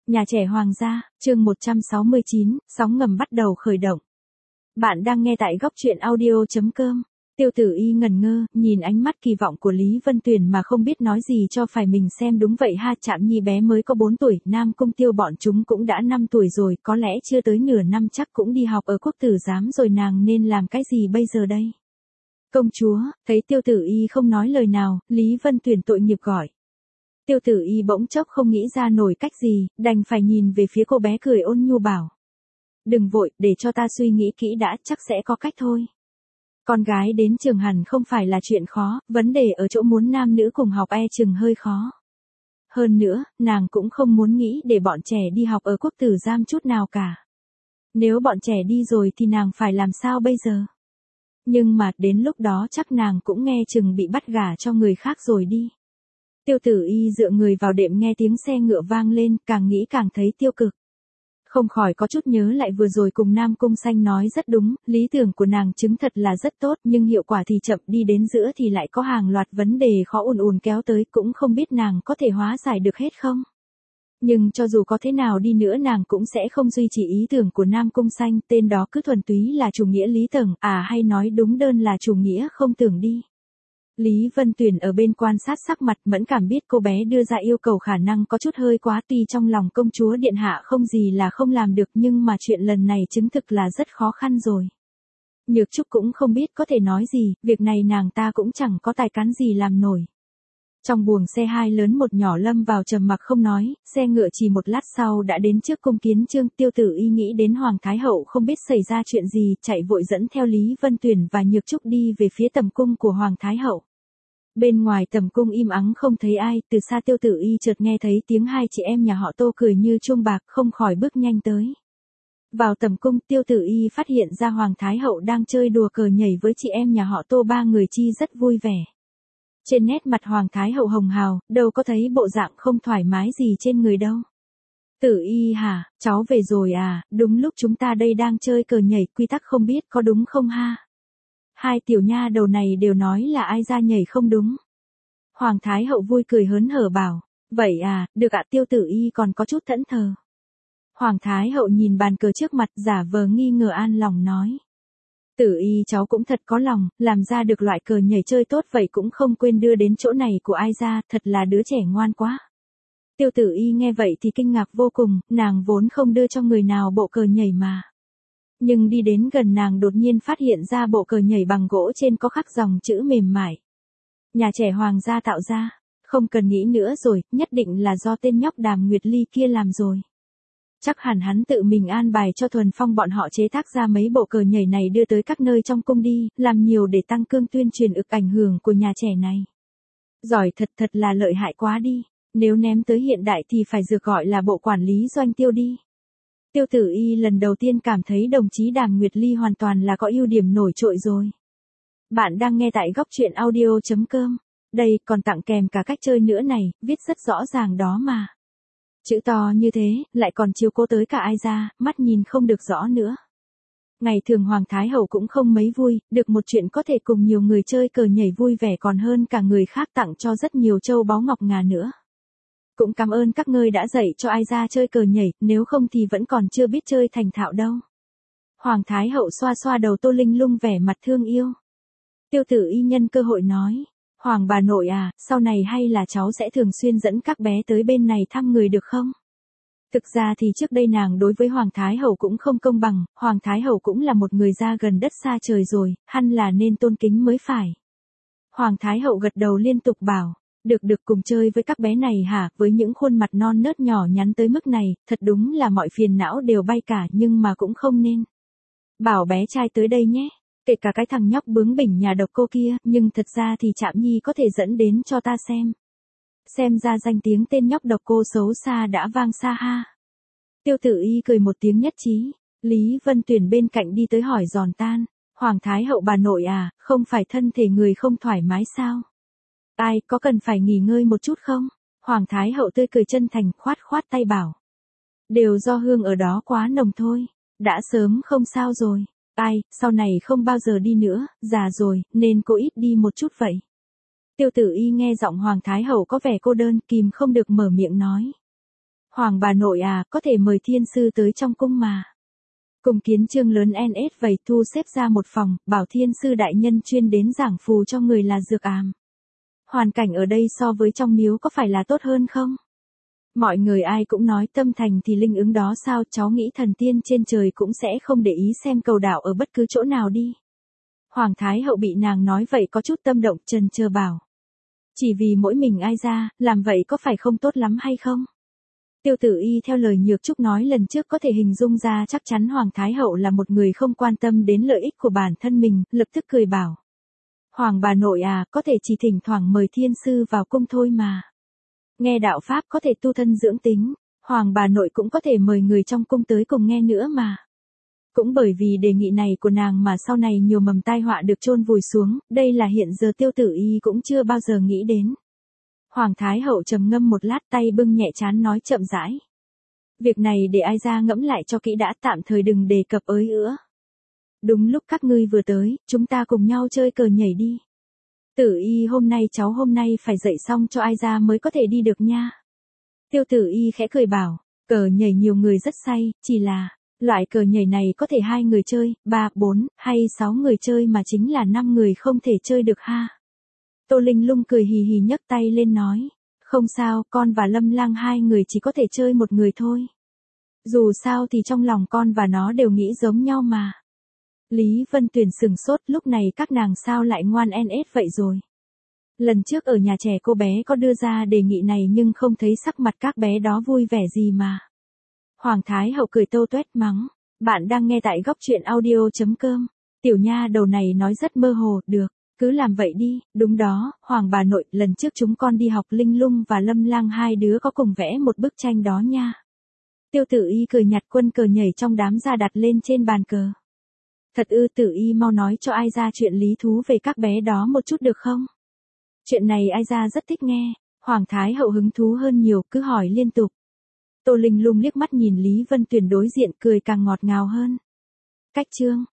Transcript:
Nhà trẻ Hoàng gia, chương 169, sóng ngầm bắt đầu khởi động. Bạn đang nghe tại góc truyện audio.com. Tiêu Tử Y ngẩn ngơ, nhìn ánh mắt kỳ vọng của Lý Vân Tuyền mà không biết nói gì cho phải mình xem. Đúng vậy ha, Trạm Nhi bé mới có 4 tuổi, Nam Cung Tiêu bọn chúng cũng đã 5 tuổi rồi, có lẽ chưa tới nửa năm chắc cũng đi học ở quốc tử giám rồi, nàng nên làm cái gì bây giờ đây? Công chúa, thấy Tiêu Tử Y không nói lời nào, Lý Vân Tuyền tội nghiệp gọi. Tiêu Tử Y bỗng chốc không nghĩ ra nổi cách gì, đành phải nhìn về phía cô bé cười ôn nhu bảo. Đừng vội, để cho ta suy nghĩ kỹ đã, chắc sẽ có cách thôi. Con gái đến trường hẳn không phải là chuyện khó, vấn đề ở chỗ muốn nam nữ cùng học chừng hơi khó. Hơn nữa, nàng cũng không muốn nghĩ để bọn trẻ đi học ở quốc tử giám chút nào cả. Nếu bọn trẻ đi rồi thì nàng phải làm sao bây giờ? Nhưng mà đến lúc đó chắc nàng cũng nghe chừng bị bắt gả cho người khác rồi đi. Tiêu Tử Y dựa người vào đệm nghe tiếng xe ngựa vang lên, càng nghĩ càng thấy tiêu cực. Không khỏi có chút nhớ lại vừa rồi cùng Nam Cung Xanh nói rất đúng, lý tưởng của nàng chứng thật là rất tốt nhưng hiệu quả thì chậm, đi đến giữa thì lại có hàng loạt vấn đề khó ùn ùn kéo tới, cũng không biết nàng có thể hóa giải được hết không. Nhưng cho dù có thế nào đi nữa nàng cũng sẽ không duy trì ý tưởng của Nam Cung Xanh, tên đó cứ thuần túy là chủ nghĩa lý tưởng, hay nói đúng đơn là chủ nghĩa không tưởng đi. Lý Vân Tuyền ở bên quan sát sắc mặt mẫn cảm, biết cô bé đưa ra yêu cầu khả năng có chút hơi quá, tuy trong lòng công chúa điện hạ không gì là không làm được nhưng mà chuyện lần này chứng thực là rất khó khăn rồi. Nhược Trúc cũng không biết có thể nói gì, việc này nàng ta cũng chẳng có tài cán gì làm nổi. Trong buồng xe hai lớn một nhỏ lâm vào trầm mặc không nói, xe ngựa chỉ một lát sau đã đến trước cung Kiến Chương. Tiêu Tử Y nghĩ đến Hoàng Thái Hậu không biết xảy ra chuyện gì, chạy vội dẫn theo Lý Vân Tuyền và Nhược Trúc đi về phía tầm cung của Hoàng Thái Hậu. Bên ngoài tầm cung im ắng không thấy ai, từ xa Tiêu Tử Y chợt nghe thấy tiếng hai chị em nhà họ Tô cười như chuông bạc, không khỏi bước nhanh tới. Vào tầm cung, Tiêu Tử Y phát hiện ra Hoàng Thái Hậu đang chơi đùa cờ nhảy với chị em nhà họ Tô, ba người chi rất vui vẻ. Trên nét mặt Hoàng Thái Hậu hồng hào, đâu có thấy bộ dạng không thoải mái gì trên người đâu. Tử Y hả, cháu về rồi à, đúng lúc chúng ta đây đang chơi cờ nhảy, quy tắc không biết có đúng không ha? Hai tiểu nha đầu này đều nói là ai ra nhảy không đúng. Hoàng Thái Hậu vui cười hớn hở bảo, vậy à, được ạ. Tiêu Tử Y còn có chút thẫn thờ. Hoàng Thái Hậu nhìn bàn cờ trước mặt, giả vờ nghi ngờ an lòng nói. Tử Y cháu cũng thật có lòng, làm ra được loại cờ nhảy chơi tốt vậy cũng không quên đưa đến chỗ này của ai ra, thật là đứa trẻ ngoan quá. Tiêu Tử Y nghe vậy thì kinh ngạc vô cùng, nàng vốn không đưa cho người nào bộ cờ nhảy mà. Nhưng đi đến gần nàng đột nhiên phát hiện ra bộ cờ nhảy bằng gỗ trên có khắc dòng chữ mềm mại. Nhà trẻ Hoàng gia tạo ra, không cần nghĩ nữa rồi, nhất định là do tên nhóc Đàm Nguyệt Ly kia làm rồi. Chắc hẳn hắn tự mình an bài cho Thuần Phong bọn họ chế tác ra mấy bộ cờ nhảy này đưa tới các nơi trong cung đi, làm nhiều để tăng cương tuyên truyền ảnh hưởng của nhà trẻ này. Giỏi thật là lợi hại quá đi, nếu ném tới hiện đại thì phải được gọi là bộ quản lý doanh tiêu đi. Tiêu Tử Y lần đầu tiên cảm thấy đồng chí Đàm Nguyệt Ly hoàn toàn là có ưu điểm nổi trội rồi. Bạn đang nghe tại góc truyện audio.com. Đây còn tặng kèm cả cách chơi nữa này, viết rất rõ ràng đó mà. Chữ to như thế, lại còn chiếu cố tới cả ai ra, mắt nhìn không được rõ nữa. Ngày thường Hoàng Thái Hậu cũng không mấy vui, được một chuyện có thể cùng nhiều người chơi cờ nhảy vui vẻ còn hơn cả người khác tặng cho rất nhiều châu báu ngọc ngà nữa. Cũng cảm ơn các ngươi đã dạy cho ai ra chơi cờ nhảy, nếu không thì vẫn còn chưa biết chơi thành thạo đâu. Hoàng Thái Hậu xoa xoa đầu Tô Linh Lung vẻ mặt thương yêu. Tiêu Tử Y nhân cơ hội nói, Hoàng bà nội à, sau này hay là cháu sẽ thường xuyên dẫn các bé tới bên này thăm người được không? Thực ra thì trước đây nàng đối với Hoàng Thái Hậu cũng không công bằng, Hoàng Thái Hậu cũng là một người ra gần đất xa trời rồi, hẳn là nên tôn kính mới phải. Hoàng Thái Hậu gật đầu liên tục bảo, được cùng chơi với các bé này hả, với những khuôn mặt non nớt nhỏ nhắn tới mức này, thật đúng là mọi phiền não đều bay cả, nhưng mà cũng không nên. Bảo bé trai tới đây nhé, kể cả cái thằng nhóc bướng bỉnh nhà độc cô kia, nhưng thật ra thì Trạm Nhi có thể dẫn đến cho ta xem. Xem ra danh tiếng tên nhóc độc cô xấu xa đã vang xa ha. Tiêu Tử Y cười một tiếng nhất trí, Lý Vân Tuyền bên cạnh đi tới hỏi giòn tan, Hoàng Thái Hậu bà nội à, không phải thân thể người không thoải mái sao? Ai, có cần phải nghỉ ngơi một chút không? Hoàng Thái Hậu tươi cười chân thành, khoát tay bảo. Đều do hương ở đó quá nồng thôi, đã sớm không sao rồi. Ai, sau này không bao giờ đi nữa, già rồi, nên cô ít đi một chút vậy. Tiêu Tử Y nghe giọng Hoàng Thái Hậu có vẻ cô đơn, kìm không được mở miệng nói. Hoàng bà nội à, có thể mời thiên sư tới trong cung mà. Cung kiến trương lớn NS vầy thu xếp ra một phòng, bảo thiên sư đại nhân chuyên đến giảng phù cho người là dược àm. Hoàn cảnh ở đây so với trong miếu có phải là tốt hơn không? Mọi người ai cũng nói tâm thành thì linh ứng đó sao, cháu nghĩ thần tiên trên trời cũng sẽ không để ý xem cầu đạo ở bất cứ chỗ nào đi. Hoàng Thái Hậu bị nàng nói vậy có chút tâm động, chần chờ bảo. Chỉ vì mỗi mình ai ra, làm vậy có phải không tốt lắm hay không? Tiêu Tử Y theo lời Nhược Trúc nói lần trước có thể hình dung ra chắc chắn Hoàng Thái Hậu là một người không quan tâm đến lợi ích của bản thân mình, lập tức cười bảo. Hoàng bà nội à, có thể chỉ thỉnh thoảng mời thiên sư vào cung thôi mà. Nghe đạo Pháp có thể tu thân dưỡng tính, Hoàng bà nội cũng có thể mời người trong cung tới cùng nghe nữa mà. Cũng bởi vì đề nghị này của nàng mà sau này nhiều mầm tai họa được chôn vùi xuống, đây là hiện giờ Tiêu Tử Y cũng chưa bao giờ nghĩ đến. Hoàng Thái Hậu trầm ngâm một lát, tay bưng nhẹ trán nói chậm rãi. Việc này để ai ra ngẫm lại cho kỹ đã, tạm thời đừng đề cập ới nữa. Đúng lúc các ngươi vừa tới, chúng ta cùng nhau chơi cờ nhảy đi. Tử Y cháu hôm nay phải dậy xong cho ai ra mới có thể đi được nha. Tiêu Tử Y khẽ cười bảo, cờ nhảy nhiều người rất say, chỉ là, loại cờ nhảy này có thể 2 người chơi, 3, 4, hay 6 người chơi mà chính là 5 người không thể chơi được ha. Tô Linh Lung cười hì hì nhấc tay lên nói, không sao, con và Lâm Lang 2 người chỉ có thể chơi một người thôi. Dù sao thì trong lòng con và nó đều nghĩ giống nhau mà. Lý Vân Tuyền sừng sốt, lúc này các nàng sao lại ngoan NS vậy rồi. Lần trước ở nhà trẻ cô bé có đưa ra đề nghị này nhưng không thấy sắc mặt các bé đó vui vẻ gì mà. Hoàng Thái Hậu cười tâu tuét mắng, bạn đang nghe tại góc truyện audio.com. Tiểu nha đầu này nói rất mơ hồ, được, cứ làm vậy đi, đúng đó, Hoàng bà nội, lần trước chúng con đi học Linh Lung và Lâm Lang 2 đứa có cùng vẽ một bức tranh đó nha. Tiêu Tử Y cười nhặt quân cờ nhảy trong đám ra đặt lên trên bàn cờ. Thật ư? Tử Y mau nói cho ai ra chuyện lý thú về các bé đó một chút được không? Chuyện này ai ra rất thích nghe, Hoàng Thái Hậu hứng thú hơn nhiều, cứ hỏi liên tục. Tô Linh Lung liếc mắt nhìn Lý Vân Tuyền đối diện, cười càng ngọt ngào hơn. Cách chương